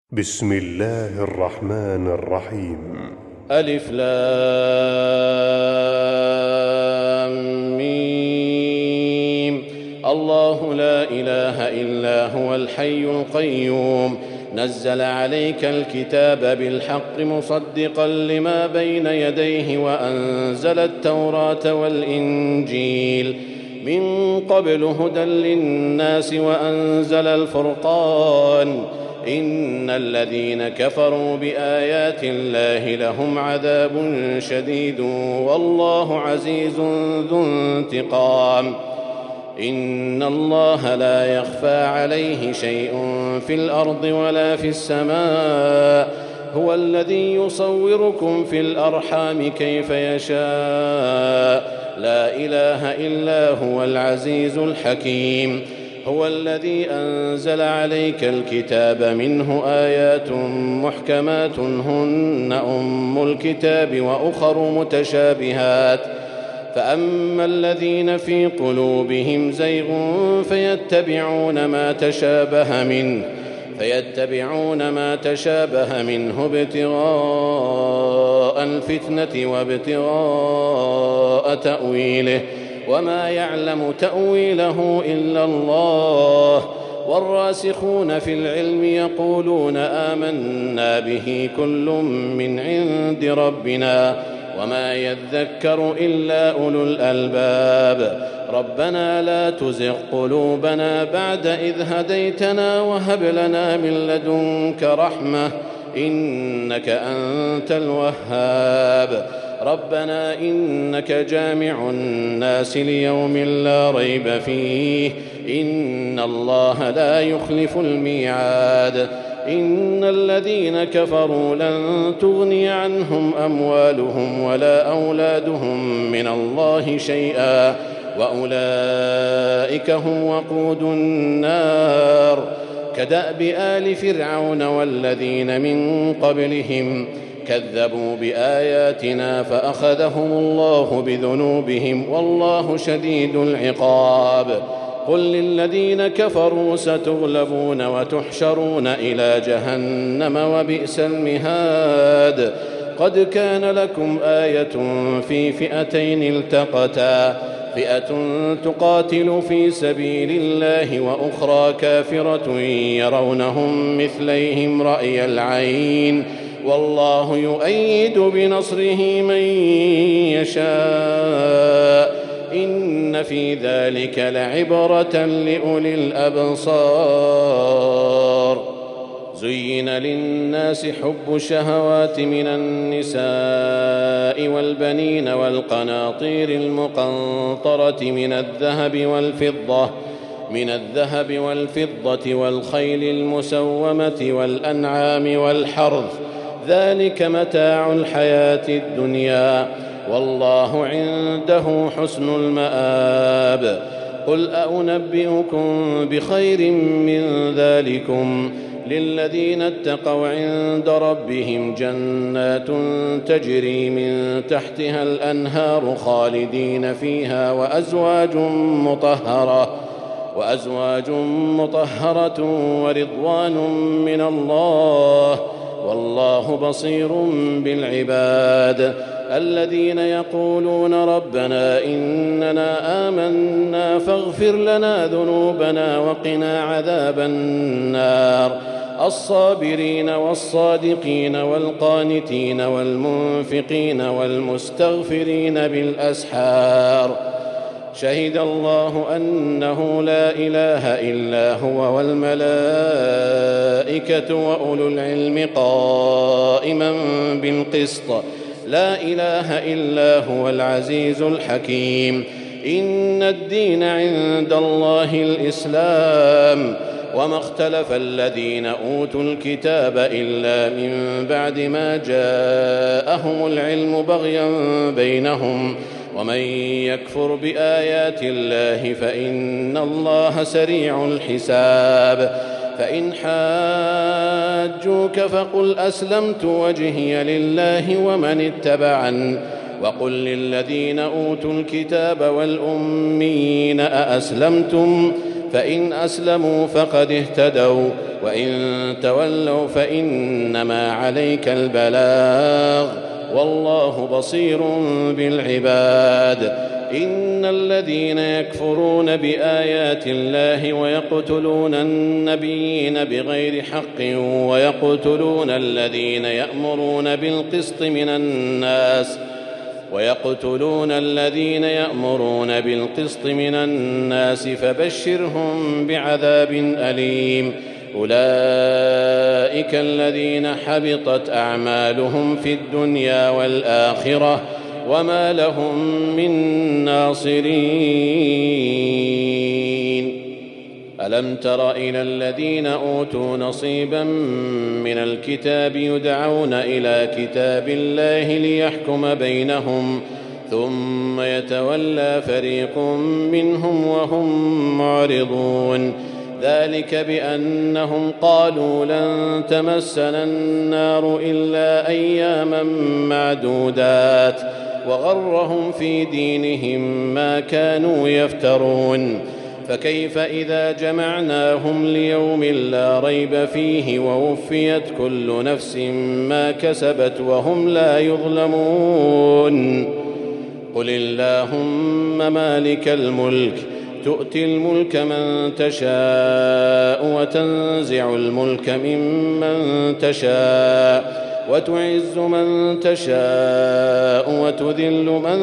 بسم الله الرحمن الرحيم. ألف لام ميم. الله لا إله إلا هو الحي القيوم نزل عليك الكتاب بالحق مصدقا لما بين يديه وأنزل التوراة والإنجيل من قبل هدى للناس وأنزل الفرقان إن الذين كفروا بآيات الله لهم عذاب شديد والله عزيز ذو انتقام. إن الله لا يخفى عليه شيء في الأرض ولا في السماء هو الذي يصوركم في الأرحام كيف يشاء لا إله إلا هو العزيز الحكيم. هو الذي أنزل عليك الكتاب منه آيات محكمات هن أم الكتاب وأخر متشابهات فأما الذين في قلوبهم زيغ فيتبعون ما تشابه منه ابتغاء الفتنة وابتغاء تأويله وما يعلم تأويله إلا الله والراسخون في العلم يقولون آمنا به كل من عند ربنا وما يذكر إلا أولو الألباب. ربنا لا تزغ قلوبنا بعد إذ هديتنا وهب لنا من لدنك رحمة إنك أنت الوهاب. ربنا إنك جامع الناس ليوم لا ريب فيه إن الله لا يخلف الميعاد. إن الذين كفروا لن تغني عنهم أموالهم ولا أولادهم من الله شيئا وأولئك هم وقود النار كدأب آل فرعون والذين من قبلهم كذبوا بآياتنا فأخذهم الله بذنوبهم والله شديد العقاب. قل للذين كفروا ستغلبون وتحشرون إلى جهنم وبئس المهاد. قد كان لكم آية في فئتين التقتا فئة تقاتل في سبيل الله وأخرى كافرة يرونهم مثليهم رأي العين والله يؤيد بنصره من يشاء إن في ذلك لعبرة لأولي الأبصار. زين للناس حب الشهوات من النساء والبنين والقناطير المقنطرة من الذهب والفضة والخيل المسومة والأنعام والحرث ذلك متاع الحياة الدنيا والله عنده حسن المآب. قل أنبئكم بخير من ذلكم للذين اتقوا عند ربهم جنات تجري من تحتها الأنهار خالدين فيها وأزواج مطهرة ورضوان من الله والله بصير بالعباد. الذين يقولون ربنا إننا آمنا فاغفر لنا ذنوبنا وقنا عذاب النار. الصابرين والصادقين والقانتين والمنفقين والمستغفرين بالأسحار. شهد الله أنه لا إله إلا هو والملائكة وأولو العلم قائما بالقسط لا إله إلا هو العزيز الحكيم. إن الدين عند الله الإسلام وما اختلف الذين أوتوا الكتاب إلا من بعد ما جاءهم العلم بغيا بينهم ومن يكفر بآيات الله فإن الله سريع الحساب. فإن حاجوك فقل أسلمت وجهي لله ومن اتبعن وقل للذين أوتوا الكتاب والأميين أأسلمتم فإن أسلموا فقد اهتدوا وإن تولوا فإنما عليك البلاغ والله بصير بالعباد. إن الذين يكفرون بآيات الله ويقتلون النبيين بغير حق ويقتلون الذين يأمرون بالقسط من الناس فبشرهم بعذاب أليم. أولئك الذين حبطت أعمالهم في الدنيا والآخرة وما لهم من ناصرين. ألم تر إلى الذين أوتوا نصيبا من الكتاب يدعون إلى كتاب الله ليحكم بينهم ثم يتولى فريق منهم وهم معرضون. ذلك بأنهم قالوا لن تمسنا النار إلا أياما معدودات وغرهم في دينهم ما كانوا يفترون. فكيف إذا جمعناهم ليوم لا ريب فيه ووفيت كل نفس ما كسبت وهم لا يظلمون. قل اللهم مالك الملك تؤتي الملك من تشاء وتنزع الملك ممن تشاء وتعز من تشاء وتذل من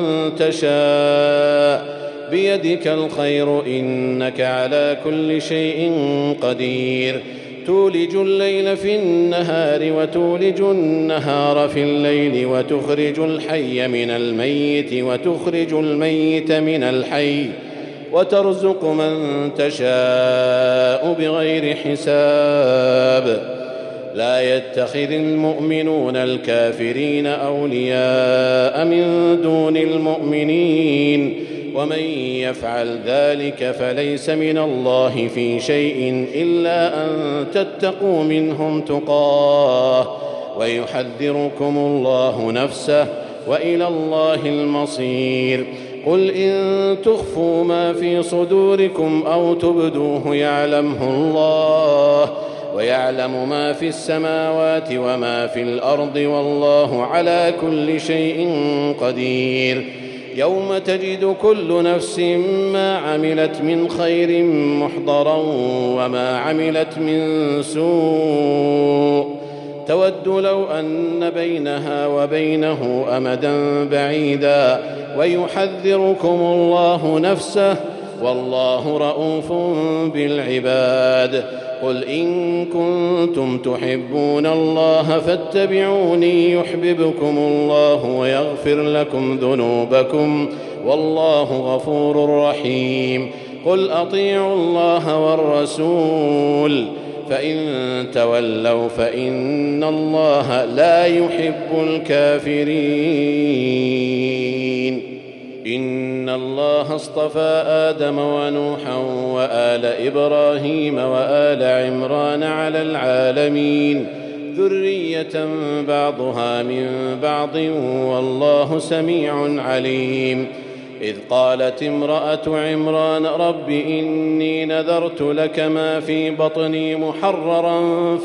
تشاء بيدك الخير إنك على كل شيء قدير. تولج الليل في النهار وتولج النهار في الليل وتخرج الحي من الميت وتخرج الميت من الحي وترزق من تشاء بغير حساب. لا يتخذ المؤمنون الكافرين أولياء من دون المؤمنين ومن يفعل ذلك فليس من الله في شيء إلا أن تتقوا منهم تقاه ويحذركم الله نفسه وإلى الله المصير. قل إن تخفوا ما في صدوركم أو تبدوه يعلمه الله ويعلم ما في السماوات وما في الأرض والله على كل شيء قدير. يوم تجد كل نفس ما عملت من خير محضرا وما عملت من سوء تود لو أن بينها وبينه أمدا بعيدا ويحذركم الله نفسه والله رءوف بالعباد. قل إن كنتم تحبون الله فاتبعوني يحببكم الله ويغفر لكم ذنوبكم والله غفور رحيم. قل أطيعوا الله والرسول فإن تولوا فإن الله لا يحب الكافرين. إن الله اصطفى آدم ونوحا وآل إبراهيم وآل عمران على العالمين ذرية بعضها من بعض والله سميع عليم. إذ قالت امرأة عمران رب إني نذرت لك ما في بطني محررا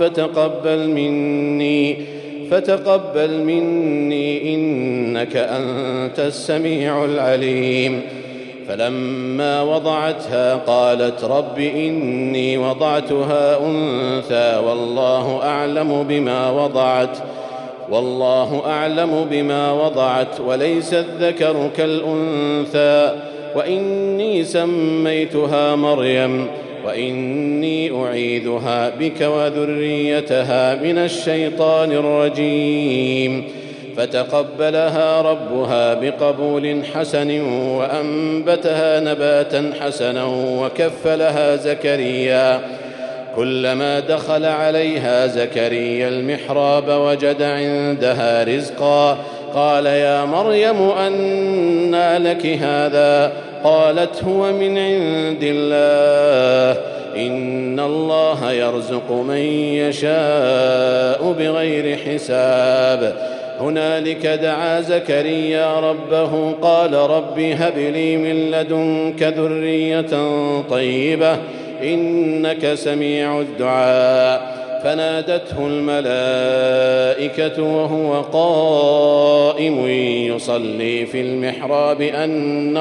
فتقبل مني إنك أنت السميع العليم. فلما وضعتها قالت رب إني وضعتها أنثى والله أعلم بما وضعت وليس الذكر كالأنثى وإني سميتها مريم وإني أعيذها بك وذريتها من الشيطان الرجيم. فتقبلها ربها بقبول حسن وأنبتها نباتا حسنا وكفلها زكريا. كلما دخل عليها زكريا المحراب وجد عندها رزقا قال يا مريم أنى لك هذا قالت هو من عند الله إن الله يرزق من يشاء بغير حساب. هنالك دعا زكريا ربه قال رب هب لي من لدنك ذرية طيبة إنك سميع الدعاء فنادته الملائكة وهو قائم يصلي في المحراب أن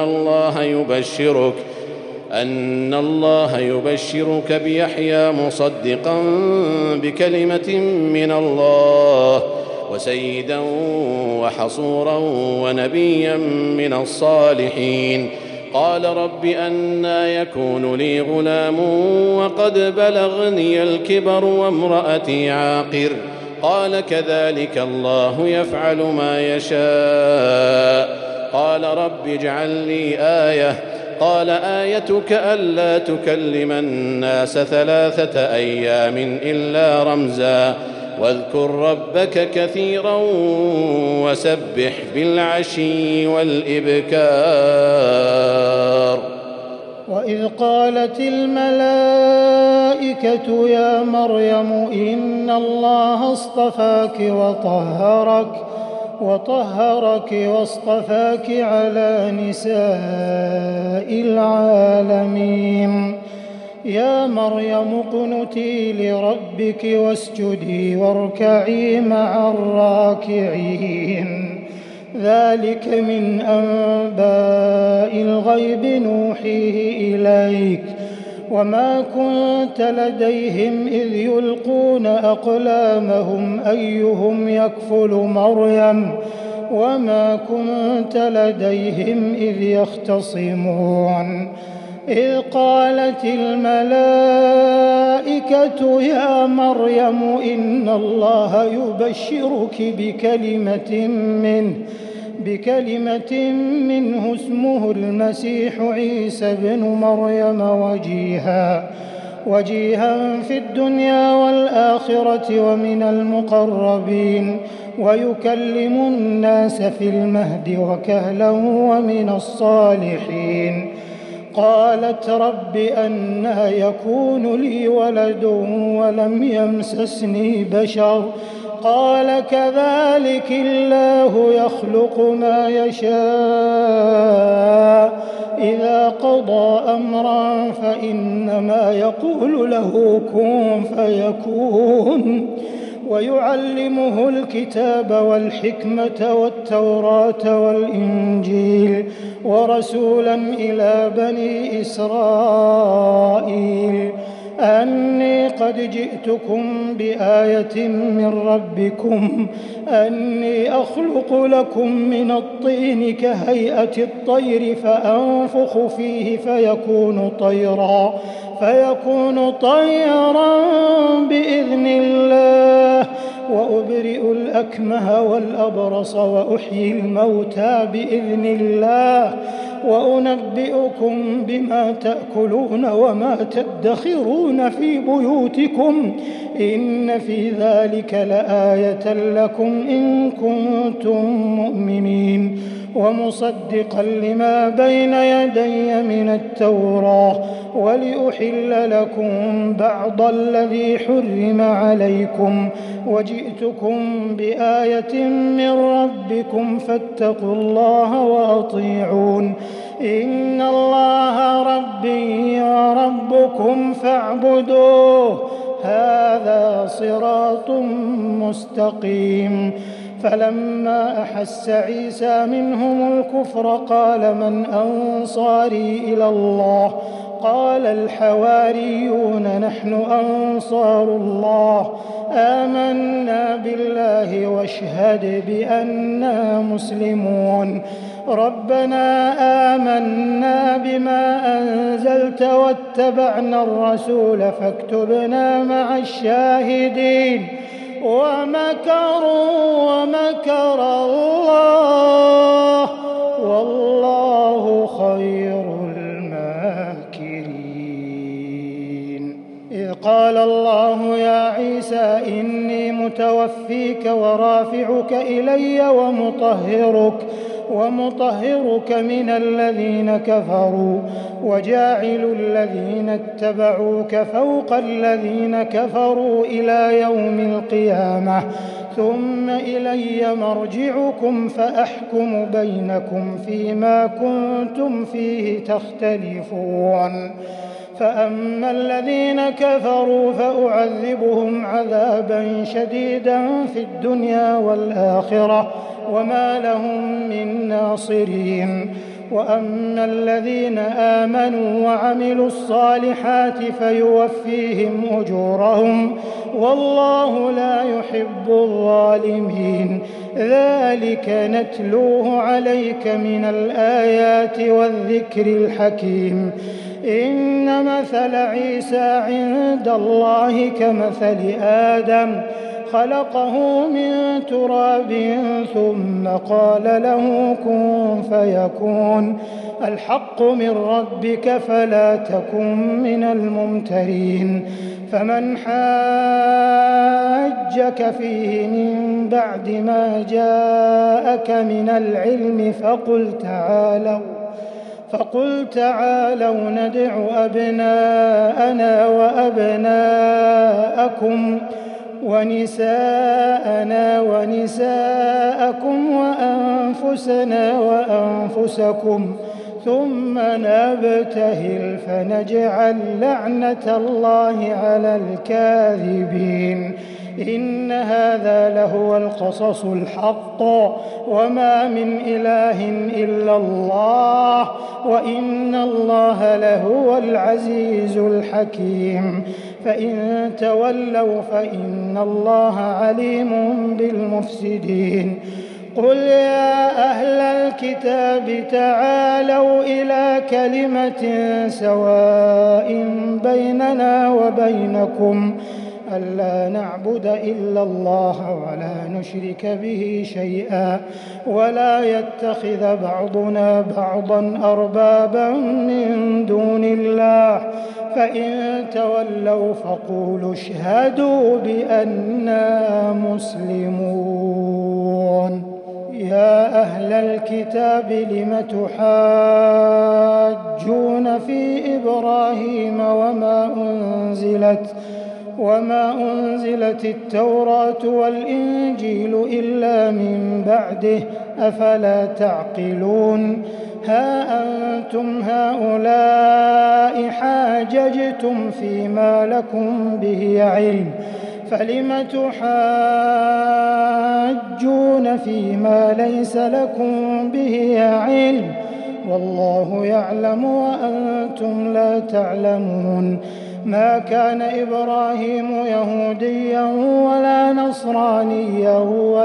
الله يبشرك بيحيى مصدقا بكلمة من الله وسيدا وحصورا ونبيا من الصالحين قال رب أنى يكون لي غلام وقد بلغني الكبر وامرأتي عاقر قال كذلك الله يفعل ما يشاء قال رب اجعل لي آية قال آيتك ألا تكلم الناس 3 أيام إلا رمزا واذكر ربك كثيرا وسبح بالعشي والإبكار. وإذ قالت الملائكة يا مريم إن الله اصطفاك وطهرك واصطفاك على نساء العالمين يا مريم اقنتي لربك واسجدي واركعي مع الراكعين ذلك من أنباء الغيب نوحيه إليك وما كنت لديهم إذ يلقون أقلامهم أيهم يكفل مريم وما كنت لديهم إذ يختصمون إذ قالت الملائكة يا مريم إن الله يبشرك بكلمة منه اسمه المسيح عيسى بن مريم وجيها في الدنيا والآخرة ومن المقربين ويكلم الناس في المهد وكهلا ومن الصالحين قالت رب أنى يكون لي ولد ولم يمسسني بشر قال كذلك الله يخلق ما يشاء إذا قضى أمرا فإنما يقول له كن فيكون ويعلمه الكتاب والحكمة والتوراة والإنجيل ورسولا إلى بني إسرائيل أني قد جئتكم بآية من ربكم أني أخلق لكم من الطين كهيئة الطير فأنفخ فيه فيكون طيرا بإذن الله وأبرئ الأكمه والأبرص وأحيي الموتى بإذن الله وأنبئكم بما تأكلون وما تدخرون في بيوتكم إن في ذلك لآية لكم إن كنتم مؤمنين ومصدقا لما بين يدي من التوراة ولأحل لكم بعض الذي حرم عليكم وجئتكم بآية من ربكم فاتقوا الله وأطيعون إن الله ربي وربكم فاعبدوه هذا صراط مستقيم فلما أحس عيسى منهم الكفر قال من أنصاري إلى الله قال الحواريون نحن أنصار الله آمنا بالله واشهد بأننا مسلمون ربنا آمنا بما أنزلت واتبعنا الرسول فاكتبنا مع الشاهدين ومكروا ومكر الله والله خير الماكرين إذ قال الله يا عيسى إني متوفيك ورافعك إلي ومطهرك من الذين كفروا وجاعل الذين اتبعوك فوق الذين كفروا إلى يوم القيامة ثم إلي مرجعكم فأحكم بينكم فيما كنتم فيه تختلفون فأما الذين كفروا فأعذبهم عذابا شديدا في الدنيا والآخرة وما لهم من ناصرين وأما الذين آمنوا وعملوا الصالحات فيوفيهم أجورهم والله لا يحب الظالمين ذلك نتلوه عليك من الآيات والذكر الحكيم إن مثل عيسى عند الله كمثل آدم خلقه من تراب ثم قال له كن فيكون الحق من ربك فلا تكن من الممترين فمن حاجك فيه من بعد ما جاءك من العلم فقل تعالوا ندع أبناءنا وأبناءكم ونساءنا ونساءكم وأنفسنا وأنفسكم ثم نبتهل فنجعل لعنة الله على الكاذبين إن هذا لهو القصص الحق وما من إله إلا الله وإن الله لهو العزيز الحكيم فإن تولوا فإن الله عليم بالمفسدين قل يا أهل الكتاب تعالوا إلى كلمة سواء بيننا وبينكم ألا نعبد إلا الله ولا نشرك به شيئا ولا يتخذ بعضنا بعضا أربابا من دون الله فإن تولوا فقولوا اشهدوا بأننا مسلمون يا أهل الكتاب لم تحاجون في إبراهيم وما أنزلت التوراة والإنجيل إلا من بعده أفلا تعقلون ها أنتم هؤلاء حاججتم فيما لكم به علم فلم تحاجون فيما ليس لكم به علم والله يعلم وأنتم لا تعلمون ما كان إبراهيم يهوديا ولا نصرانيا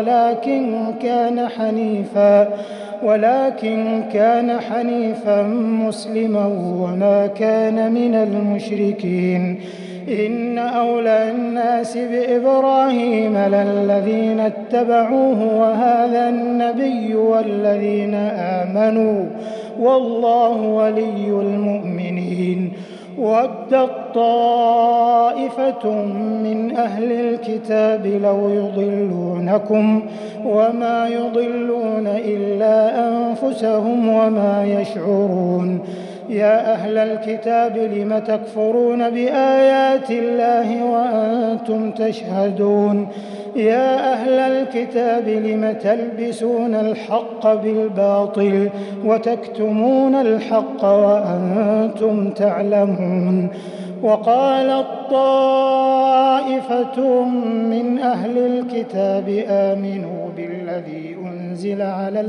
ولكن كان حنيفا مسلما وما كان من المشركين إن أولى الناس بإبراهيم للذين اتبعوه وهذا النبي والذين آمنوا والله ولي المؤمنين ودت طائفة من أهل الكتاب لو يضلونكم وما يضلون إلا أنفسهم وما يشعرون يا أهل الكتاب لم تكفرون بآيات الله وأنتم تشهدون يا أهل الكتاب لم تلبسون الحق بالباطل وتكتمون الحق وأنتم تعلمون وقالت طائفة من أهل الكتاب آمنوا بالذي أنزل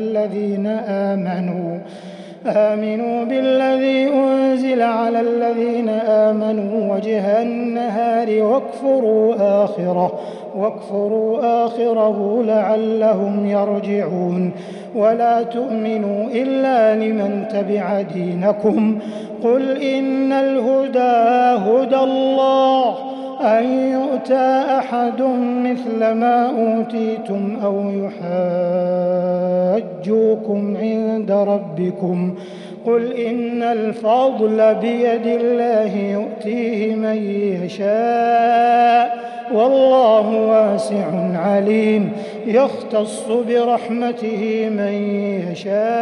على الذين آمنوا وجه النهار واكفروا آخره لعلهم يرجعون ولا تؤمنوا إلا لمن تبع دينكم قل إن الهدى هدى الله أن يؤتى أحد مثل ما أوتيتم أو يحاجوكم عند ربكم قل إن الفضل بيد الله يؤتيه من يشاء والله واسع عليم يختص برحمته من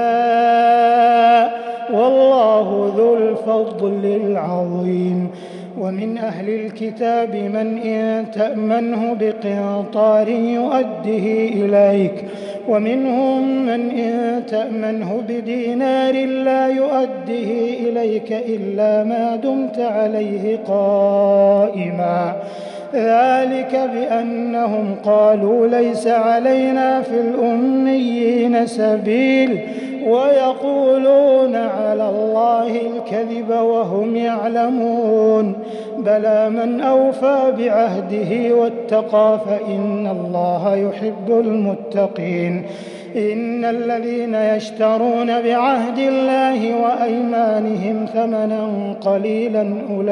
يشاء والله ذو الفضل العظيم ومن أهل الكتاب من إن تأمنه بقنطار يؤده إليك ومنهم من إن تأمنه بدينار لا يؤده إليك إلا ما دمت عليه قائما ذلك بأنهم قالوا ليس علينا في الأميين سبيل ويقولون على الله الكذب وهم يعلمون بلى من أوفى بعهده واتقى فإن الله يحب المتقين إن الذين يشترون بعهد الله وأيمانهم ثمنا قليلا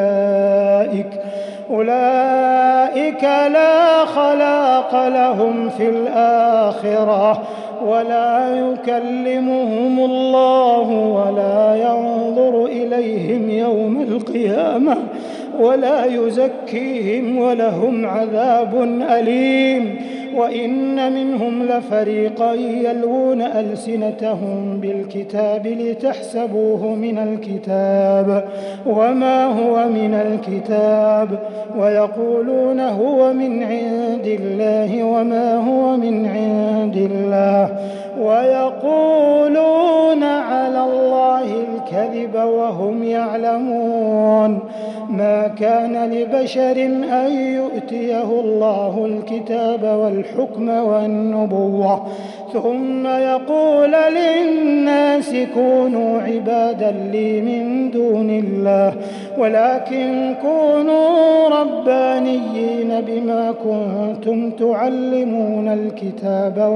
أولئك لا خلاق لهم في الآخرة ولا يكلمهم الله ولا ينظر إليهم يوم القيامة ولا يزكيهم ولهم عذاب أليم وإن منهم لفريقا يلوون ألسنتهم بالكتاب لتحسبوه من الكتاب وما هو من الكتاب ويقولون هو من عند الله وما هو من عند الله ويقولون على الله الكذب وهم يعلمون ما كان لبشر أن يؤتيه الله الكتاب والحكم والنبوة ثم يقول للناس كونوا عبادا لي من دون الله ولكن كونوا ربانيين بما كنتم تعلمون الكتاب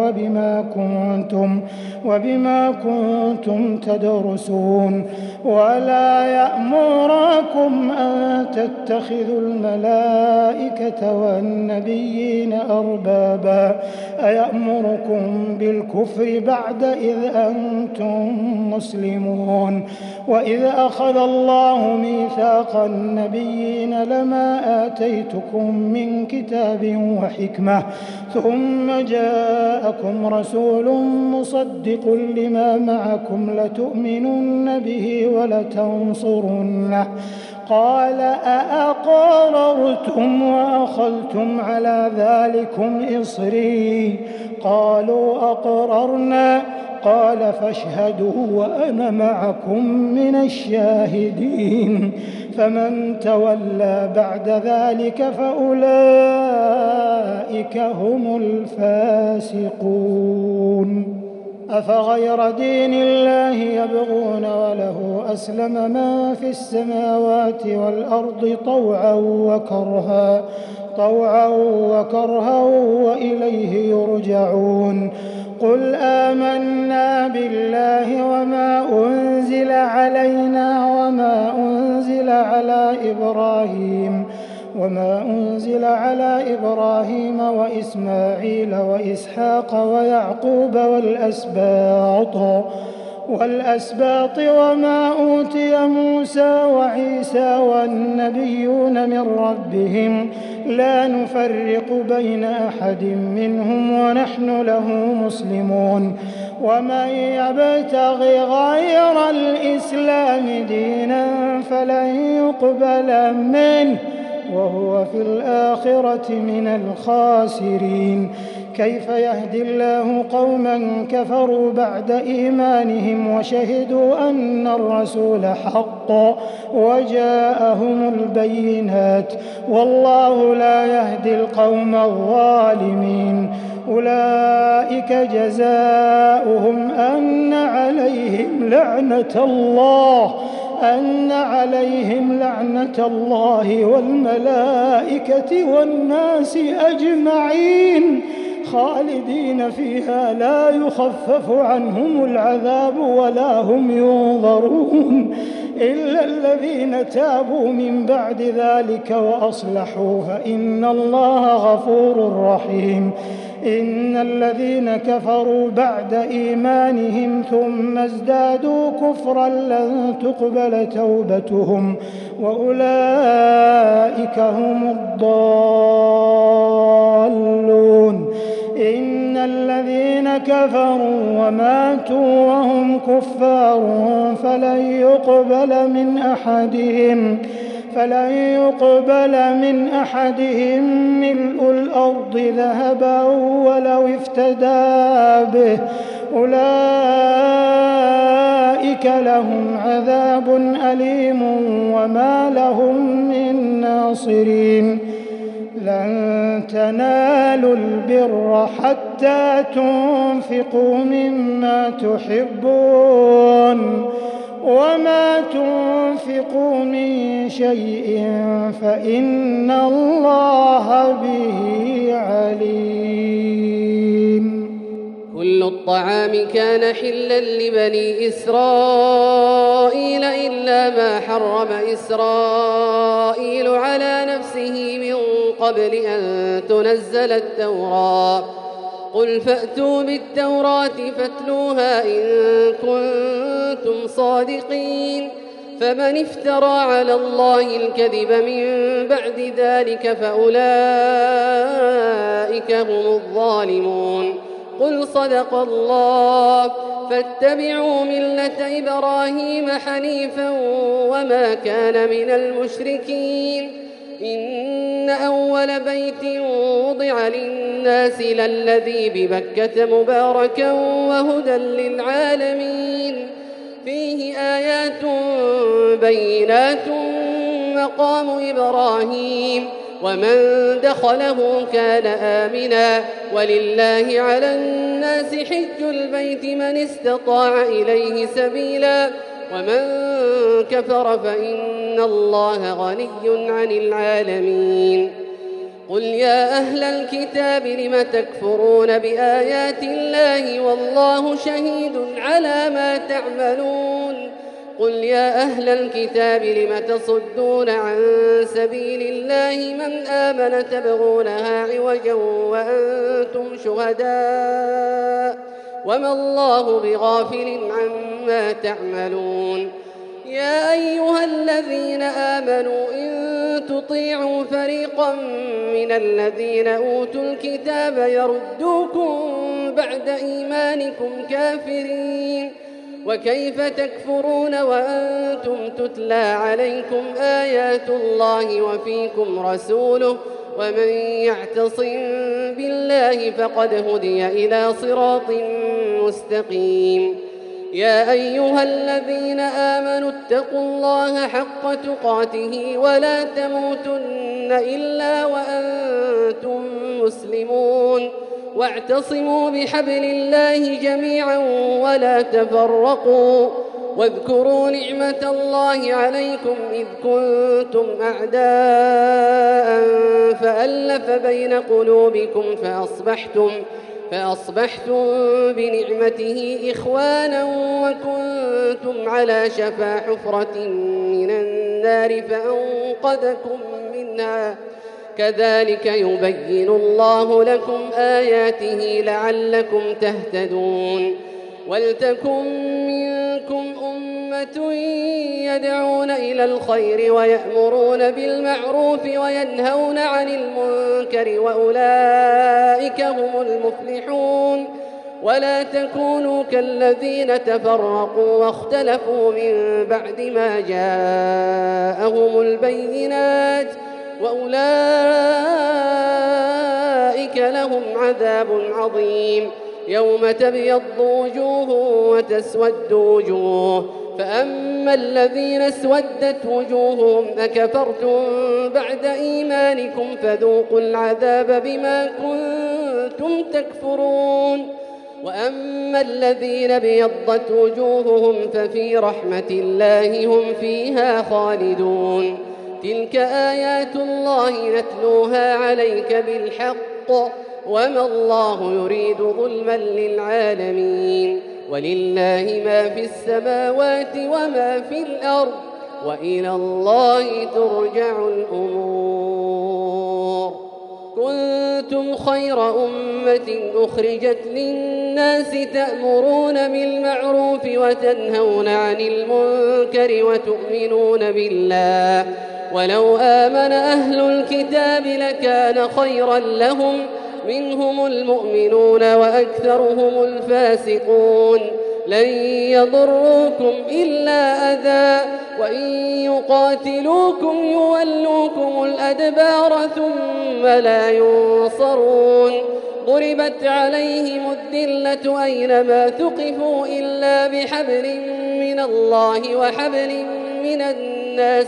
وبما كنتم تدرسون ولا يأمركم أن تتخذوا الملائكة والنبيين أربابا أيأمركم بالكفر بعد إذ أنتم مسلمون وإذ أخذ الله ميثاق النبيين لما آتيتكم من كتاب وحكمة ثم جاءكم رسول مصدق لما معكم لتؤمنن به ولتنصرنه قال أأقررتم وأخذتم على ذلكم إصري قالوا أقررنا قال فاشهدوا وأنا معكم من الشاهدين فمن تولى بعد ذلك فأولئك هم الفاسقون أفغير دين الله يبغون وله أسلم من في السماوات والأرض طوعا وكرها وإليه يرجعون قل آمنا بالله وما أنزل علينا وما أنزل على إبراهيم وإسماعيل وإسحاق ويعقوب والأسباط وما أوتي موسى وعيسى والنبيون من ربهم لا نفرق بين أحد منهم ونحن له مسلمون ومن يبتغ غير الإسلام دينا فلن يقبل منه وهو في الآخرة من الخاسرين كيف يهدي الله قوما كفروا بعد إيمانهم وشهدوا أن الرسول حق وجاءهم البينات والله لا يهدي القوم الظالمين أولئك جزاؤهم أن عليهم لعنة الله والملائكة والناس أجمعين خالدين فيها لا يخفف عنهم العذاب ولا هم ينظرون إلا الذين تابوا من بعد ذلك وأصلحوا فإن الله غفور رحيم إن الذين كفروا بعد إيمانهم ثم ازدادوا كفرا لن تقبل توبتهم وأولئك هم الضالون إن الذين كفروا وماتوا وهم كفار فلن فلن يقبل من أحدهم ملء الأرض ذهبا ولو افتدى به أولئك لهم عذاب أليم وما لهم من ناصرين لن تنالوا البر حتى تنفقوا مما تحبون وما تنفقوا من شيء فإن الله به عليم. كل الطعام كان حلا لبني إسرائيل إلا ما حرم إسرائيل على نفسه من قبل أن تنزل التوراة قل فأتوا بالتوراة فاتلوها إن كنتم صادقين فمن افترى على الله الكذب من بعد ذلك فأولئك هم الظالمون. قل صدق الله فاتبعوا ملة إبراهيم حنيفا وما كان من المشركين إن أول بيت وضع للناس للذي ببكة مباركا وهدى للعالمين فيه آيات بينات مقام إبراهيم ومن دخله كان آمنا ولله على الناس حج البيت من استطاع إليه سبيلا ومن كفر فإن الله غني عن العالمين. قل يا أهل الكتاب لم تكفرون بآيات الله والله شهيد على ما تعملون. قل يا أهل الكتاب لم تصدون عن سبيل الله من آمن تبغونها عوجا وأنتم شهداء وما الله بغافل عما تعملون. يا أيها الذين آمنوا إن تطيعوا فريقا من الذين أوتوا الكتاب يردوكم بعد إيمانكم كافرين وكيف تكفرون وأنتم تتلى عليكم آيات الله وفيكم رسوله ومن يعتصم بالله فقد هدي إلى صراط مستقيم. يا أيها الذين آمنوا اتقوا الله حق تقاته ولا تموتن إلا وأنتم مسلمون واعتصموا بحبل الله جميعا ولا تفرقوا واذكروا نعمة الله عليكم إذ كنتم أعداء فألف بين قلوبكم فأصبحتم بنعمته إخوانا وكنتم على شفا حفرة من النار فأنقذكم منها كذلك يبين الله لكم آياته لعلكم تهتدون. ولتكن منكم أمة يدعون إلى الخير ويأمرون بالمعروف وينهون عن المنكر وأولئك هم المفلحون. ولا تكونوا كالذين تفرقوا واختلفوا من بعد ما جاءهم البينات وأولئك لهم عذاب عظيم. يوم تبيض وجوه وتسود وجوه فأما الذين اسودت وجوههم أكفرتم بعد إيمانكم فذوقوا العذاب بما كنتم تكفرون. وأما الذين بيضت وجوههم ففي رحمة الله هم فيها خالدون. تلك آيات الله نتلوها عليك بالحق وما الله يريد ظلما للعالمين. ولله ما في السماوات وما في الأرض وإلى الله ترجع الأمور. كنتم خير أمة أخرجت للناس تأمرون بالمعروف وتنهون عن المنكر وتؤمنون بالله ولو آمن أهل الكتاب لكان خيرا لهم منهم المؤمنون وأكثرهم الفاسقون. لن يضروكم إلا أذى وإن يقاتلوكم يولوكم الأدبار ثم لا ينصرون ضربت عليهم الذلة أينما ثقفوا إلا بحبل من الله وحبل من الناس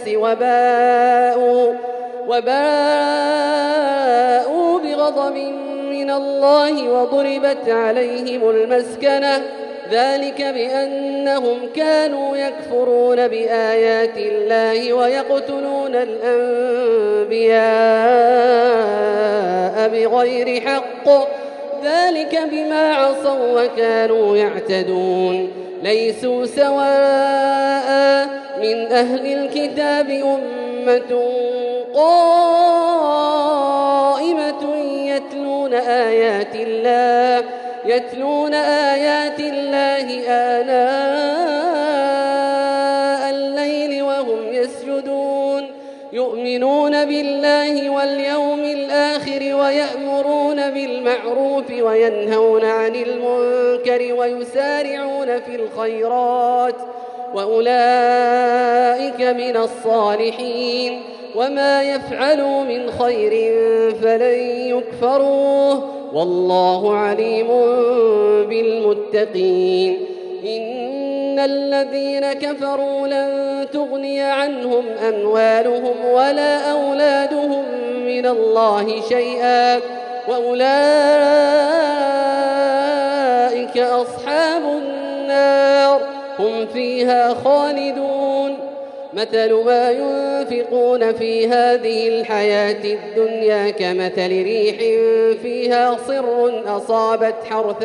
وباءوا بغضب من الله وضربت عليهم المسكنة ذلك بأنهم كانوا يكفرون بآيات الله ويقتلون الأنبياء بغير حق ذلك بما عصوا وكانوا يعتدون ليسوا سواء من أهل الكتاب أمة قائمة يتلون آيات الله آناء الليل وهم يسجدون يؤمنون بالله واليوم الآخر ويأمرون بالمعروف وينهون عن المنكر ويسارعون في الخيرات وأولئك من الصالحين وما يفعلوا من خير فلن يكفروه والله عليم بالمتقين إن الذين كفروا لن تغني عنهم أموالهم ولا أولادهم من الله شيئا وأولئك أصحاب النار هم فيها خالدون مثل ما ينفقون في هذه الحياة الدنيا كمثل ريح فيها صر أصابت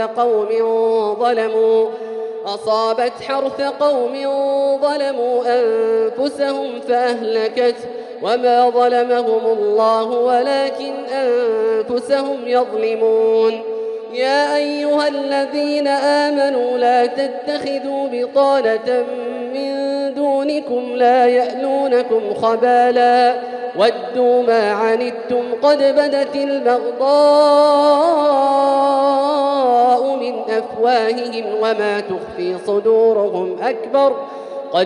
حرث قوم ظلموا أنفسهم فأهلكته وما ظلمهم الله ولكن أنفسهم يظلمون يا أيها الذين آمنوا لا تتخذوا بطانة من دونكم لا يألونكم خبالا ودوا ما عنتم قد بدت البغضاء من أفواههم وما تخفي صدورهم أكبر قد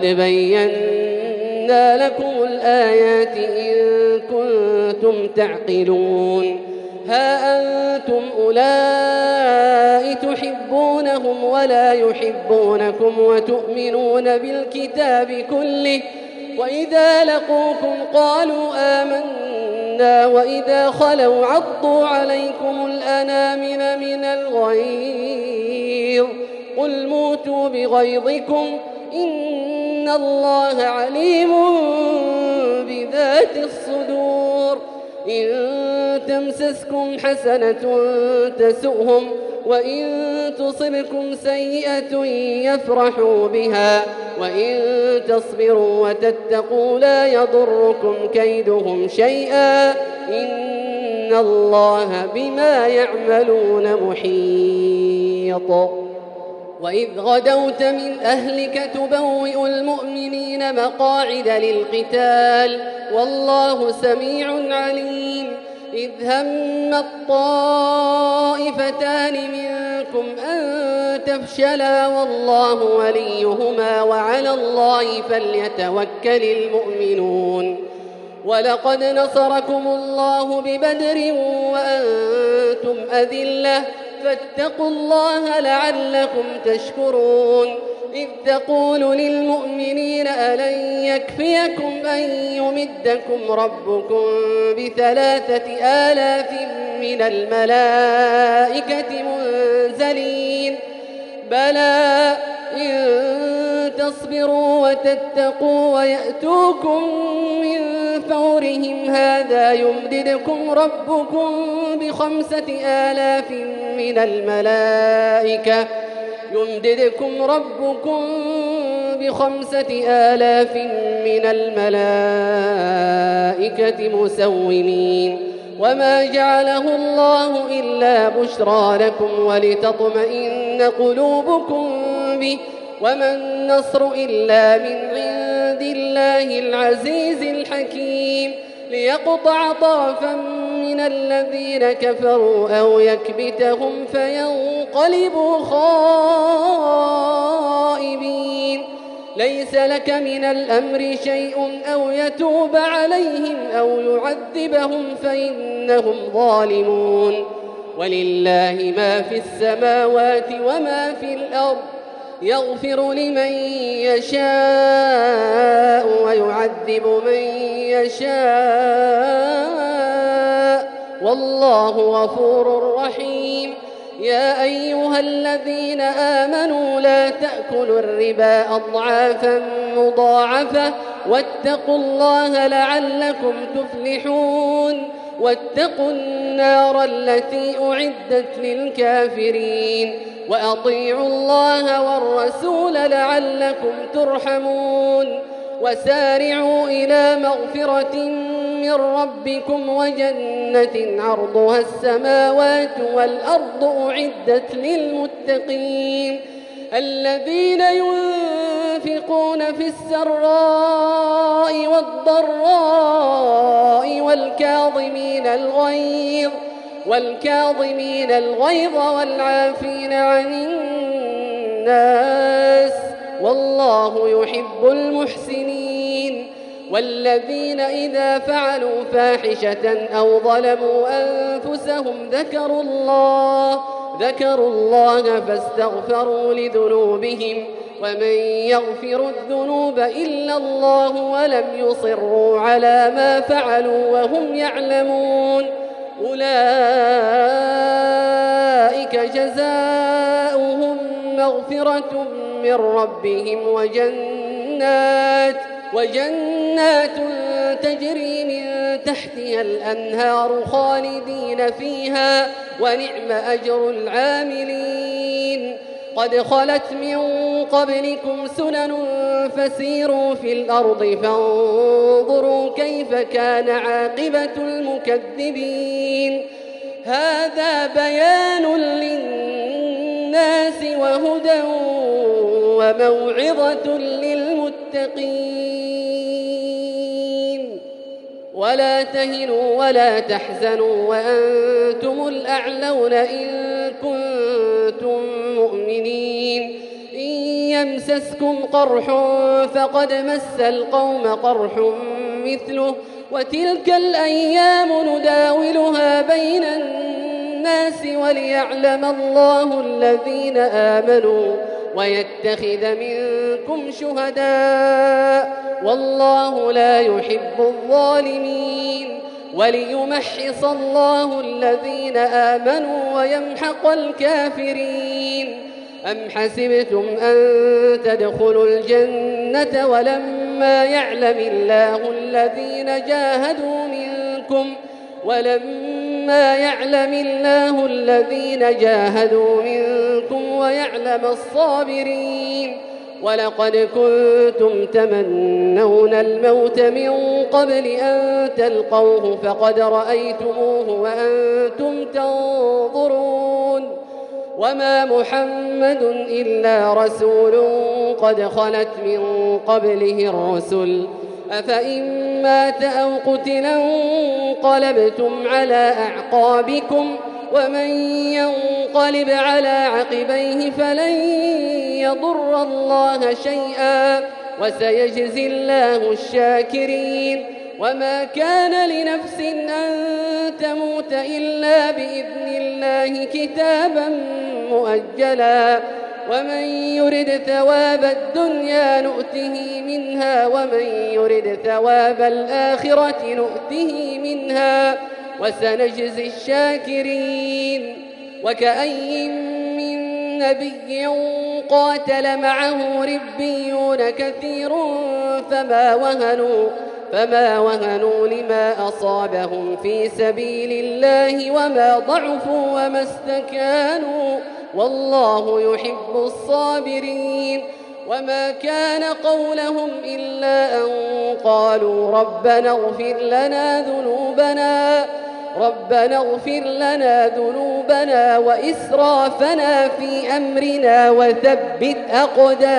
بينا لكم الآيات إن كنتم تعقلون ها أنتم أولئك تحبونهم ولا يحبونكم وتؤمنون بالكتاب كله وإذا لقوكم قالوا آمنا وإذا خلوا عضوا عليكم الأنامل من الغيظ قل موتوا بغيظكم إن الله عليم بذات الصدور إن تمسسكم حسنة تسؤهم وإن تصبكم سيئة يفرحوا بها وإن تصبروا وتتقوا لا يضركم كيدهم شيئا إن الله بما يعملون محيط وإذ غدوت من أهلك تبوئ المؤمنين مقاعد للقتال والله سميع عليم إذ هم الطائفتان منكم أن تفشلا والله وليهما وعلى الله فليتوكل المؤمنون ولقد نصركم الله ببدر وأنتم أذلة فاتقوا الله لعلكم تشكرون إذ تقول للمؤمنين ألن يكفيكم أن يمدكم ربكم ب3,000 من الملائكة منزلين بلى إن تصبروا وتتقوا ويأتوكم من فورهم هذا يمددكم ربكم ب5,000 من الملائكة مسومين وما جعله الله إلا بشرى لكم ولتطمئن قلوبكم به وما النصر إلا من عند الله العزيز الحكيم ليقطع طرفا من الذين كفروا أو يكبتهم فينقلبوا خائبين. ليس لك من الأمر شيء أو يتوب عليهم أو يعذبهم فإنهم ظالمون. ولله ما في السماوات وما في الأرض، يغفر لمن يشاء ويعذب من يشاء، والله غفور رحيم. يا أيها الذين آمنوا لا تأكلوا الربا أضعافا مضاعفة واتقوا الله لعلكم تفلحون. واتقوا النار التي أعدت للكافرين، وأطيعوا الله والرسول لعلكم ترحمون. وسارعوا إلى مغفرة من ربكم وجنة عرضها السماوات والأرض أعدت للمتقين، الذين ينفقون في السراء والضراء والكاظمين الغيظ والعافين عن الناس، والله يحب المحسنين. والذين إذا فعلوا فاحشة أو ظلموا أنفسهم ذكروا الله فاستغفروا لذنوبهم، ومن يغفر الذنوب إلا الله ولم يصروا على ما فعلوا وهم يعلمون. أولئك جزاؤهم مغفرة من ربهم وجنات تجري من تحتها الأنهار خالدين فيها، ونعم أجر العاملين. قد خلت من قبلكم سنن فسيروا في الأرض فانظروا كيف كان عاقبة المكذبين. هذا بيان للناس وهدى وموعظة للمتقين. ولا تهنوا ولا تحزنوا وأنتم الأعلون إن كنتم مؤمنين. إن يمسسكم قرح فقد مس القوم قرح مثله، وتلك الأيام نداولها بين الناس وليعلم الله الذين آمنوا ويتخذ منكم شهداء، والله لا يحب الظالمين. وليمحص الله الذين آمنوا ويمحق الكافرين. أم حسبتم أن تدخلوا الجنة ولما يعلم الله الذين جاهدوا منكم ويعلم الصابرين. ولقد كنتم تمنون الموت من قبل أن تلقوه فقد رأيتموه وأنتم تنظرون. وما محمد إلا رسول قد خلت من قبله الرسل، أفإن مات أو قتل انقلبتم على أعقابكم، ومن ينقلب على عقبيه فلن يضر الله شيئا، وسيجزي الله الشاكرين. وما كان لنفس أن تموت إلا بإذن الله كتابا مؤجلا، ومن يرد ثواب الدنيا نؤته منها، ومن يرد ثواب الآخرة نؤته منها، وسنجزي الشاكرين. وكأي من نبي قاتل معه ربيون كثير فما وهنوا لما أصابهم في سبيل الله وما ضعفوا وما استكانوا، والله يحب الصابرين. وما كان قولهم إلا أن قالوا ربنا اغفر لنا ذنوبنا وإسرافنا في أمرنا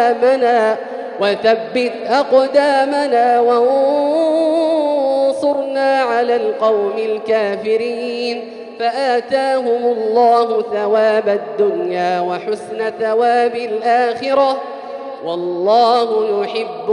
وثبت أقدامنا وانصرنا فانصرنا على القوم الكافرين فآتاهم الله ثواب الدنيا وحسن ثواب الآخرة والله يحب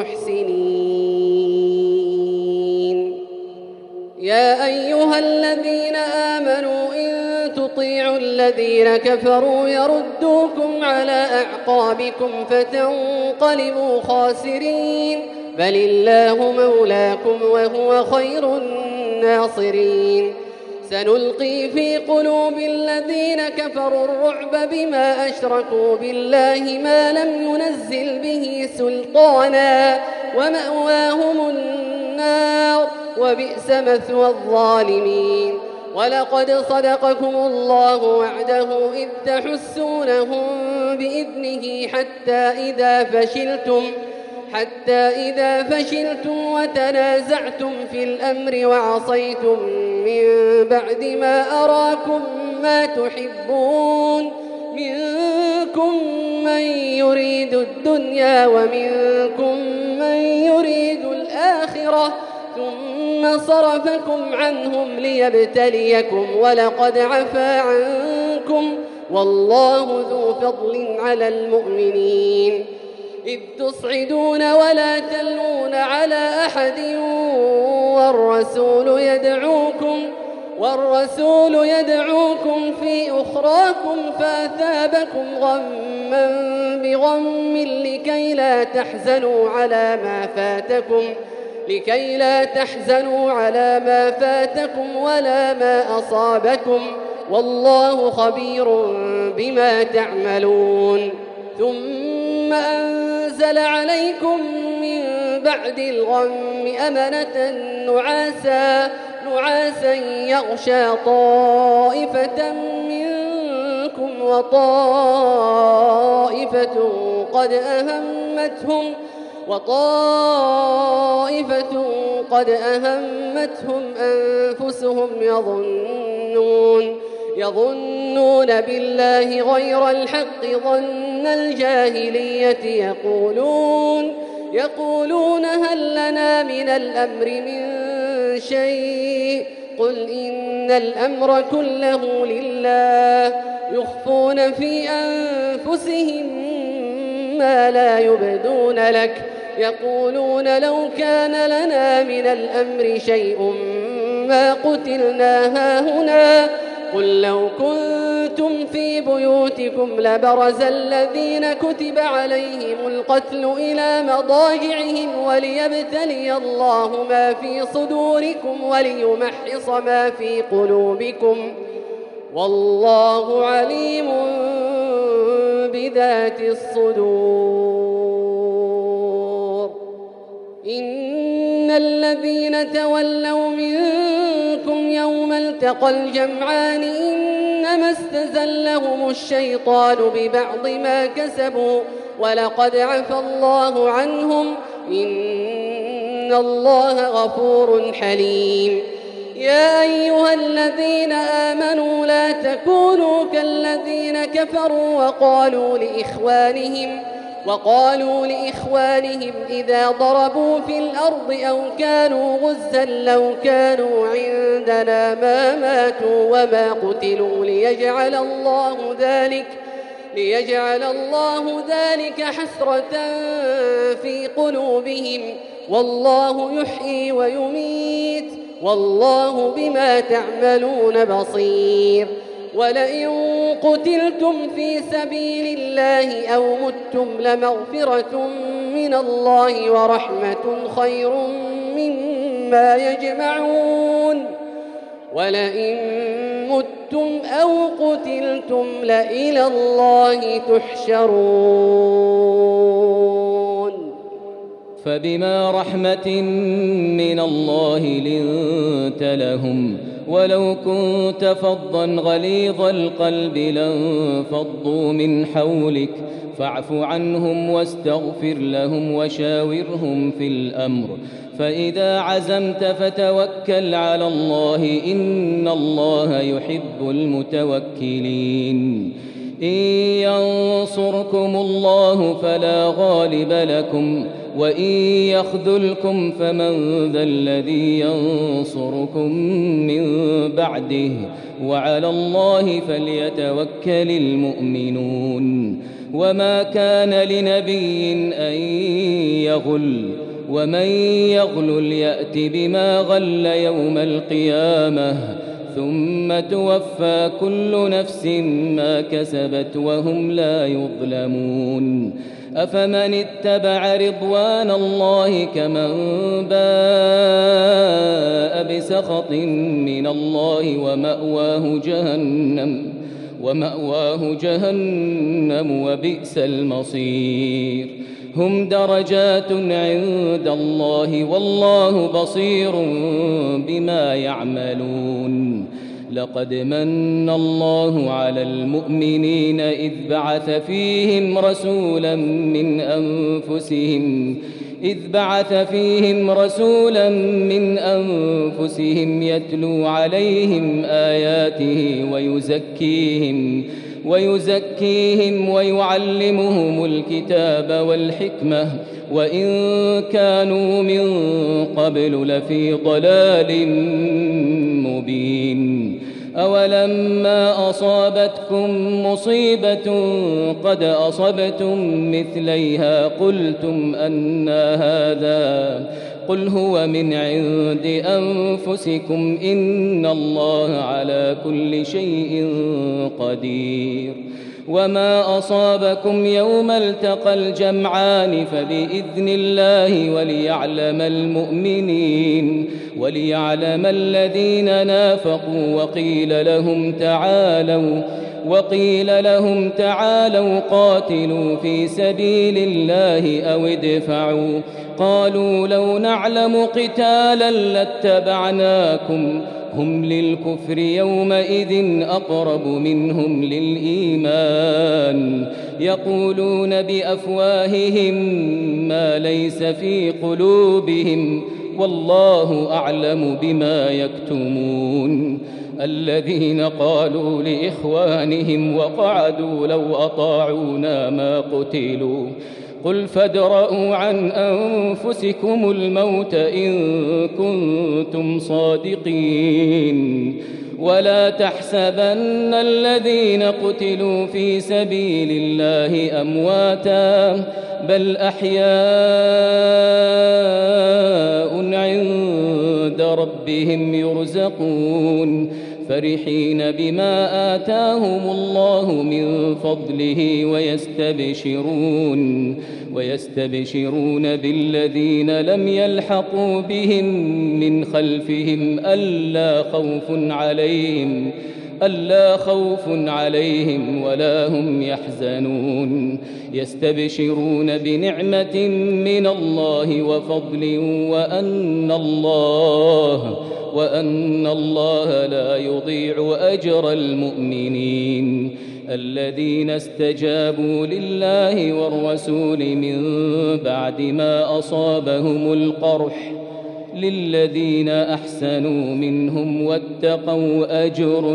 المحسنين. يا أيها الذين آمنوا إن تطيعوا الذين كفروا يردوكم على أعقابكم فتنقلبوا خاسرين بل الله مولاكم وهو خير الناصرين. سنلقي في قلوب الذين كفروا الرعب بما أشركوا بالله ما لم ينزل به سلطانا ومأواهم النار وبئس مثوى الظالمين. ولقد صدقكم الله وعده إذ تحسونهم بإذنه حتى إذا فشلتم وتنازعتم في الأمر وعصيتم من بعد ما أراكم ما تحبون منكم من يريد الدنيا ومنكم من يريد الآخرة ثم صرفكم عنهم ليبتليكم ولقد عفا عنكم والله ذو فضل على المؤمنين. إذ تصعدون ولا تلون على أحد والرسول يدعوكم في أخراكم فأثابكم غما بغم لكي لا تحزنوا على ما فاتكم ولا ما أصابكم والله خبير بما تعملون. ثم أنزل عليكم من بعد الغم أمنة نعاسا يغشى طائفة منكم وطائفة قد أهمتهم أنفسهم يظنون بالله غير الحق ظن الجاهلية يقولون هل لنا من الأمر من شيء قل إن الأمر كله لله يخفون في أنفسهم ما لا يبدون لك يقولون لو كان لنا من الأمر شيء ما قتلنا هاهنا قل لو كنتم في بيوتكم لبرز الذين كتب عليهم القتل إلى مضاجعهم وليبتلي الله ما في صدوركم وليمحص ما في قلوبكم والله عليم بذات الصدور. إن الذين تولوا منكم يوم التقى الجمعان إنما استزلهم الشيطان ببعض ما كسبوا ولقد عفى الله عنهم إن الله غفور حليم. يا أيها الذين آمنوا لا تكونوا كالذين كفروا وقالوا لإخوانهم إذا ضربوا في الأرض أو كانوا غزا لو كانوا عندنا ما ماتوا وما قتلوا ليجعل الله ذلك حسرة في قلوبهم والله يحيي ويميت والله بما تعملون بصير. ولئن قتلتم في سبيل الله أو متم لمغفرة من الله ورحمة خير مما يجمعون. ولئن متم أو قتلتم لإلى الله تحشرون. فبما رحمة من الله لنت لهم ولو كنت فظا غليظ القلب لانفضوا من حولك فاعف عنهم واستغفر لهم وشاورهم في الأمر فإذا عزمت فتوكل على الله إن الله يحب المتوكلين. إن ينصركم الله فلا غالب لكم وإن يخذلكم فمن ذا الذي ينصركم من بعده وعلى الله فليتوكل المؤمنون وما كان لنبي أن يغل ومن يغلل يأت بما غل يوم القيامة ثم توفى كل نفس ما كسبت وهم لا يظلمون أفمن اتبع رضوان الله كمن باء بسخط من الله ومأواه جهنم وبئس المصير هم درجات عند الله والله بصير بما يعملون لقد من الله على المؤمنين إذ بعث فيهم رسولا من أنفسهم يتلو عليهم آياته ويزكيهم ويعلمهم الكتاب والحكمة وإن كانوا من قبل لفي ضلال مبين أولما أصابتكم مصيبة قد أصبتم مثليها قلتم أنى هذا قل هو من عند أنفسكم إن الله على كل شيء قدير وما أصابكم يوم التقى الجمعان فبإذن الله وليعلم الذين نافقوا وقيل لهم تعالوا قاتلوا في سبيل الله أو ادفعوا قالوا لو نعلم قتالا لاتبعناكم هم للكفر يومئذ أقرب منهم للإيمان يقولون بأفواههم ما ليس في قلوبهم والله أعلم بما يكتمون الذين قالوا لإخوانهم وقعدوا لو أطاعونا ما قتلوا قل فادرءوا عن أنفسكم الموت إن كنتم صادقين ولا تحسبن الذين قتلوا في سبيل الله أمواتا بل أحياء عند ربهم يرزقون فرحين بما آتاهم الله من فضله ويستبشرون بالذين لم يلحقوا بهم من خلفهم ألا خوف عليهم ولا هم يحزنون يستبشرون بنعمة من الله وفضل وأن الله لا يضيع أجر المؤمنين الذين استجابوا لله والرسول من بعد ما أصابهم القرح للذين أحسنوا منهم واتقوا أجر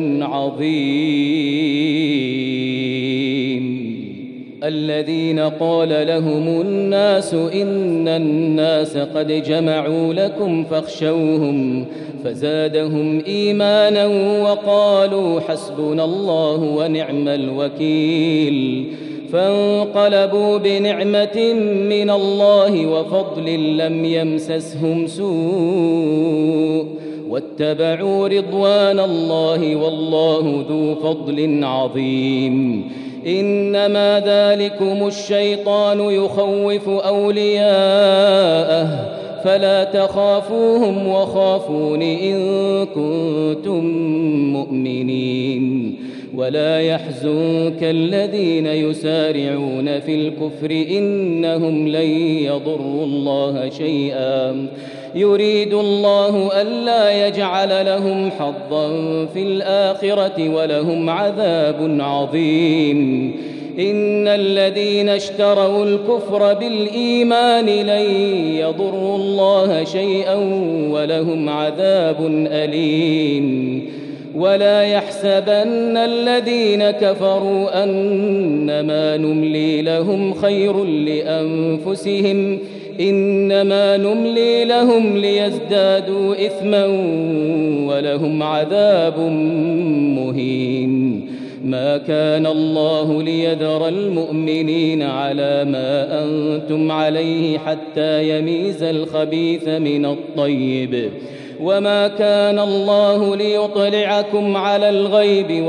عظيم الذين قال لهم الناس إن الناس قد جمعوا لكم فاخشوهم فزادهم إيمانا وقالوا حسبنا الله ونعم الوكيل فانقلبوا بنعمة من الله وفضل لم يمسسهم سوء واتبعوا رضوان الله والله ذو فضل عظيم إنما ذلكم الشيطان يخوف أولياءه فلا تخافوهم وخافون إن كنتم مؤمنين ولا يحزنك الذين يسارعون في الكفر إنهم لن يضروا الله شيئا يريد الله ألا يجعل لهم حظا في الآخرة ولهم عذاب عظيم إن الذين اشتروا الكفر بالإيمان لن يضروا الله شيئا ولهم عذاب أليم ولا يحسبن الذين كفروا أنما نملي لهم خير لأنفسهم إنما نملي لهم ليزدادوا إثما ولهم عذاب مهين. ما كان الله ليذر المؤمنين على ما أنتم عليه حتى يميز الخبيث من الطيب، وما كان الله ليطلعكم على الغيب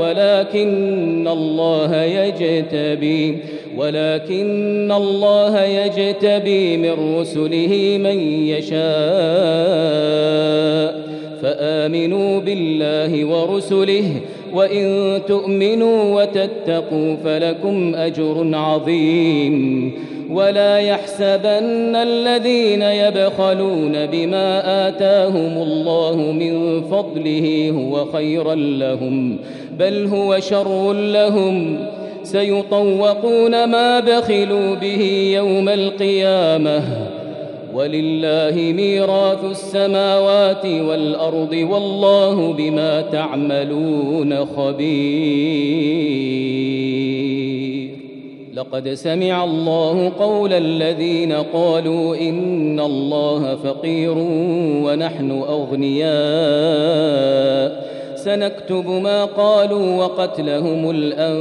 ولكن الله يجتبي من رسله من يشاء، فآمنوا بالله ورسله، وإن تؤمنوا وتتقوا فلكم أجر عظيم. ولا يحسبن الذين يبخلون بما آتاهم الله من فضله هو خيرا لهم، بل هو شر لهم، سيطوقون ما بخلوا به يوم القيامة، ولله ميراث السماوات والأرض والله بما تعملون خبير. لقد سمع الله قول الذين قالوا إن الله فقير ونحن أغنياء، سنكتب ما قالوا وقتلهم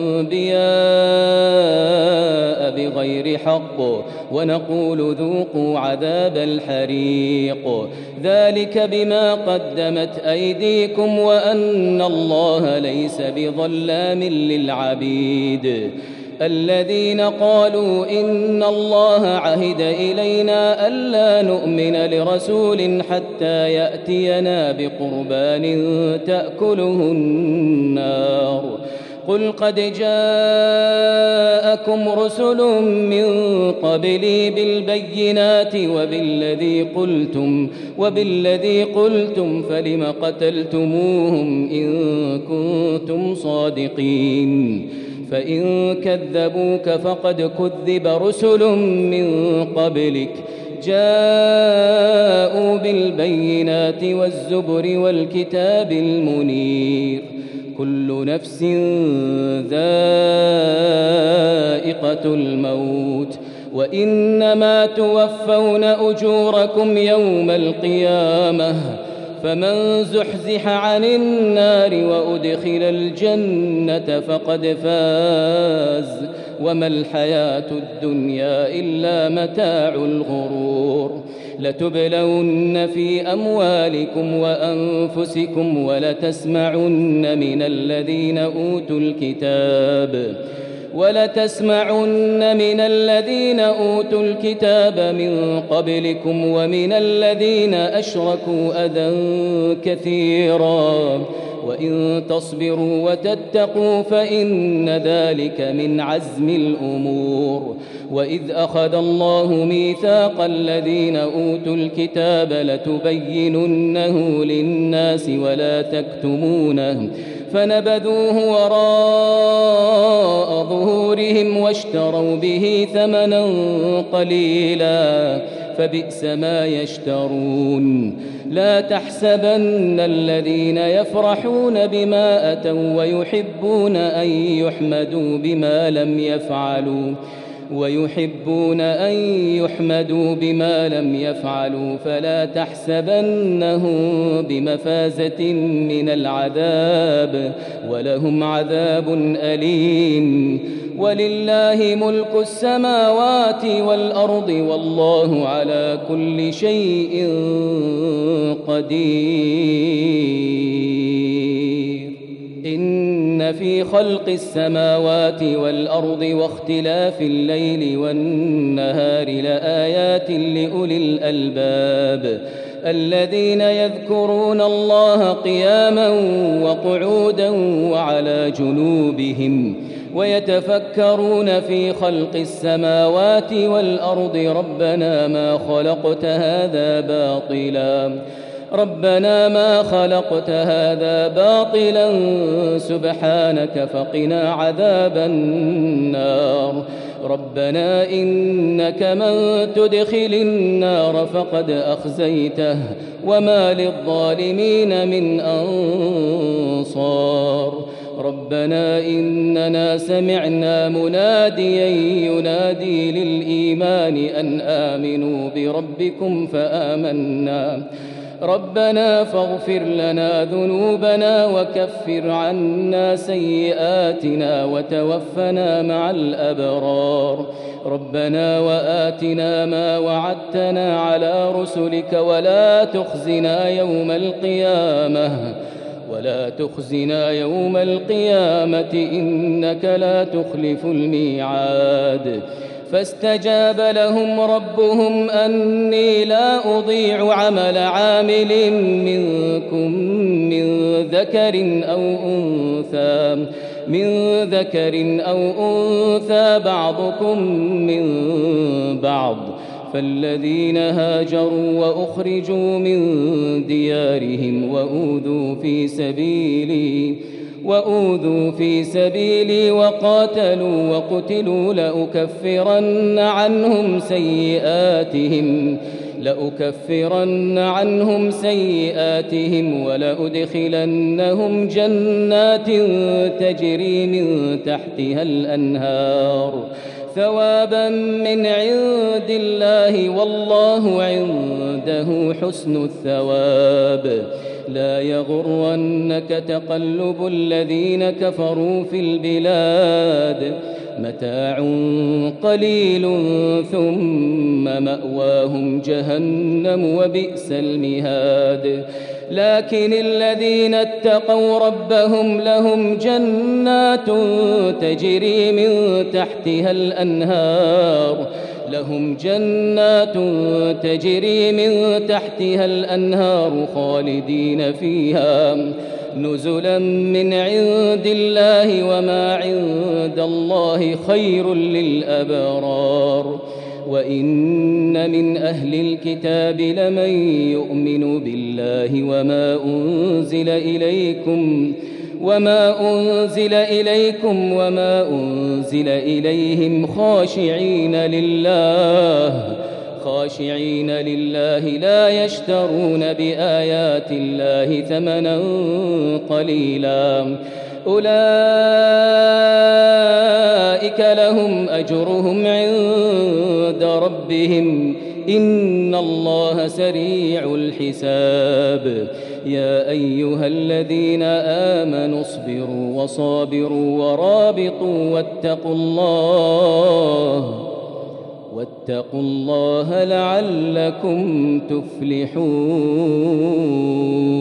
الأنبياء بغير حق، ونقول ذوقوا عذاب الحريق، ذلك بما قدمت أيديكم وأن الله ليس بظلام للعبيد. الذين قالوا إن الله عهد إلينا ألا نؤمن لرسول حتى يأتينا بقربان تأكله النار، قل قد جاءكم رسل من قبلي بالبينات وبالذي قلتم فلم قتلتموهم إن كنتم صادقين. فإن كذبوك فقد كذب رسل من قبلك جاءوا بالبينات والزبر والكتاب المنير، كل نفس ذائقة الموت، وإنما توفون أجوركم يوم القيامة، فمن زحزح عن النار وأدخل الجنة فقد فاز، وما الحياة الدنيا إلا متاع الغرور. لتبلون في أموالكم وأنفسكم ولتسمعن من الذين أوتوا الكتاب من قبلكم ومن الذين أشركوا أذى كثيرا، وإن تصبروا وتتقوا فإن ذلك من عزم الأمور. وإذ أخذ الله ميثاق الذين أوتوا الكتاب لتبيننه للناس ولا تكتمونه، فنبذوه وراء ظهورهم واشتروا به ثمنا قليلا، فبئس ما يشترون. لا تحسبن الذين يفرحون بما أتوا ويحبون أن يحمدوا بما لم يفعلوا فلا تحسبنهم بمفازة من العذاب، ولهم عذاب أليم. ولله ملك السماوات والأرض والله على كل شيء قدير. إن في خلق السماوات والأرض واختلاف الليل والنهار لآيات لأولي الألباب، الذين يذكرون الله قياما وقعودا وعلى جنوبهم ويتفكرون في خلق السماوات والأرض ربنا ما خلقت هذا باطلا سبحانك فقنا عذاب النار. ربنا إنك من تدخل النار فقد أخزيته وما للظالمين من أنصار. ربنا إننا سمعنا مناديا ينادي للإيمان أن آمنوا بربكم فآمنا ربنا فاغفر لنا ذنوبنا وكفر عنا سيئاتنا وتوفنا مع الأبرار ربنا وآتنا ما وعدتنا على رسلك ولا تخزنا يوم القيامة إنك لا تخلف الميعاد فاستجاب لهم ربهم أني لا أضيع عمل عامل منكم من ذكر أو أنثى بعضكم من بعض فالذين هاجروا وأخرجوا من ديارهم وأوذوا في سبيلي وقاتلوا وقتلوا لأكفرن عنهم سيئاتهم ولأدخلنهم جنات تجري من تحتها الأنهار ثوابا من عند الله والله عنده حسن الثواب لا يغرنك تقلب الذين كفروا في البلاد متاع قليل ثم مأواهم جهنم وبئس المهاد لكن الذين اتقوا ربهم لهم جنات تجري من تحتها الأنهار خالدين فيها نزلا من عند الله وما عند الله خير للأبرار وإن من أهل الكتاب لمن يؤمن بالله وما أنزل إليهم خاشعين لله لا يشترون بآيات الله ثمنا قليلا أولئك لهم أجرهم عند ربهم إن الله سريع الحساب يا أيها الذين آمنوا اصبروا وصابروا ورابطوا واتقوا الله لعلكم تفلحون